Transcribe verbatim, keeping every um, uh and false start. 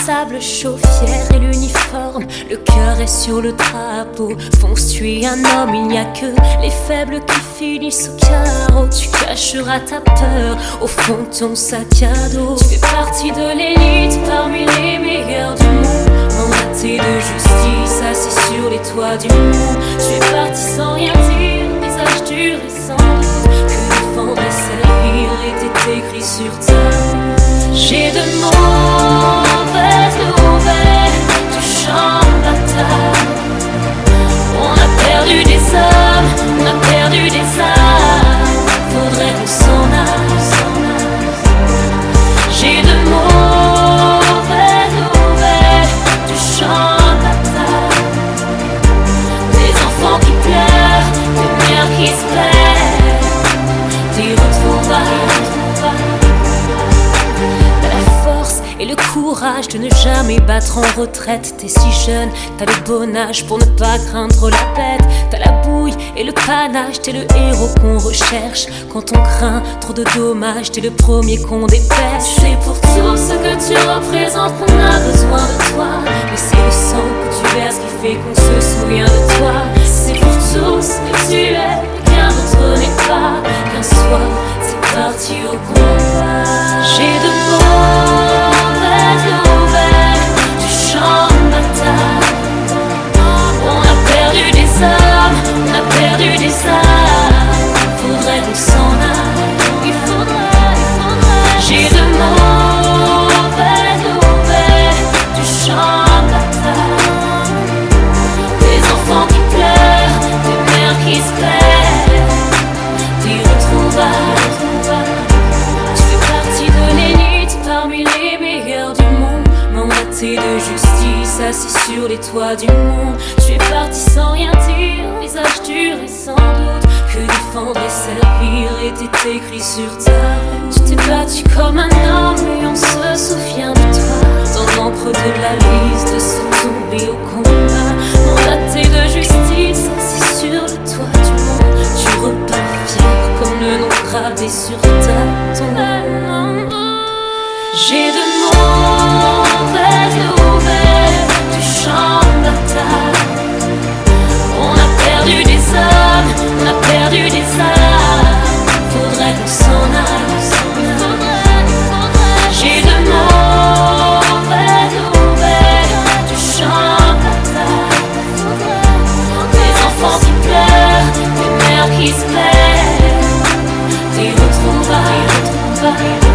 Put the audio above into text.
sable chaud, fier et l'uniforme, le cœur est sur le drapeau. Fonce, tu es un homme, il n'y a que les faibles qui finissent au carreau. Tu cacheras ta peur au fond de ton sac à dos. Tu fais partie de l'élite parmi les meilleurs du monde, mandaté de justice, assis sur les toits du monde. Tu es parti sans rien dire, visage dur et sans doute, que défendre et servir était écrit sur ta main. J'ai de mauvaises nouvelles du champ de bataille. On a perdu des hommes, on a perdu des âmes, faudrait qu'on s'en aille. J'ai de mauvaises nouvelles du champ de bataille. Des enfants qui pleurent, des mères qui se perdent, des retrouvailles. Et le courage de ne jamais battre en retraite. T'es si jeune, t'as le bon âge pour ne pas craindre la bête. T'as la bouille et le panache, t'es le héros qu'on recherche. Quand on craint trop de dommages, t'es le premier qu'on dépêche. C'est pour tout ce que tu représentes qu'on a besoin de toi. Mais c'est le sang que tu verses qui fait qu'on se souvient de toi. C'est pour tout ce que tu es, qu'un autre n'est pas. Qu'un soir, c'est parti au combat. J'ai de mauvaises nouvelles du champ de bataille. On a perdu des hommes, on a perdu des âmes, faudrait qu'on s'en aille. Il faudrait, il faudrait. J'ai de mauvaises nouvelles du champ de bataille. Des enfants qui pleurent, des mères qui se perdent, des retrouvailles. Tu fais partie de l'élite parmi les meilleurs du monde, mandaté de justice, assis sur les toits du monde. Tu es parti sans rien dire, visage dur et sans doute, que défendre et servir était écrit sur ta route. Tu t'es battu comme un homme et on se souvient de toi, dans l'encre de la liste de se tomber au combat. Mandaté de justice, assis sur le toit du monde, tu repars fier comme le nom gravé sur ta tombe. J'ai de mauvaises nouvelles du champ de bataille. On a perdu des hommes, on a perdu des âmes, faudrait qu'on s'en aille. J'ai de mauvaises nouvelles du champ de bataille. Des enfants qui pleurent, des mères qui se perdent, des retrouvailles, retrouvailles.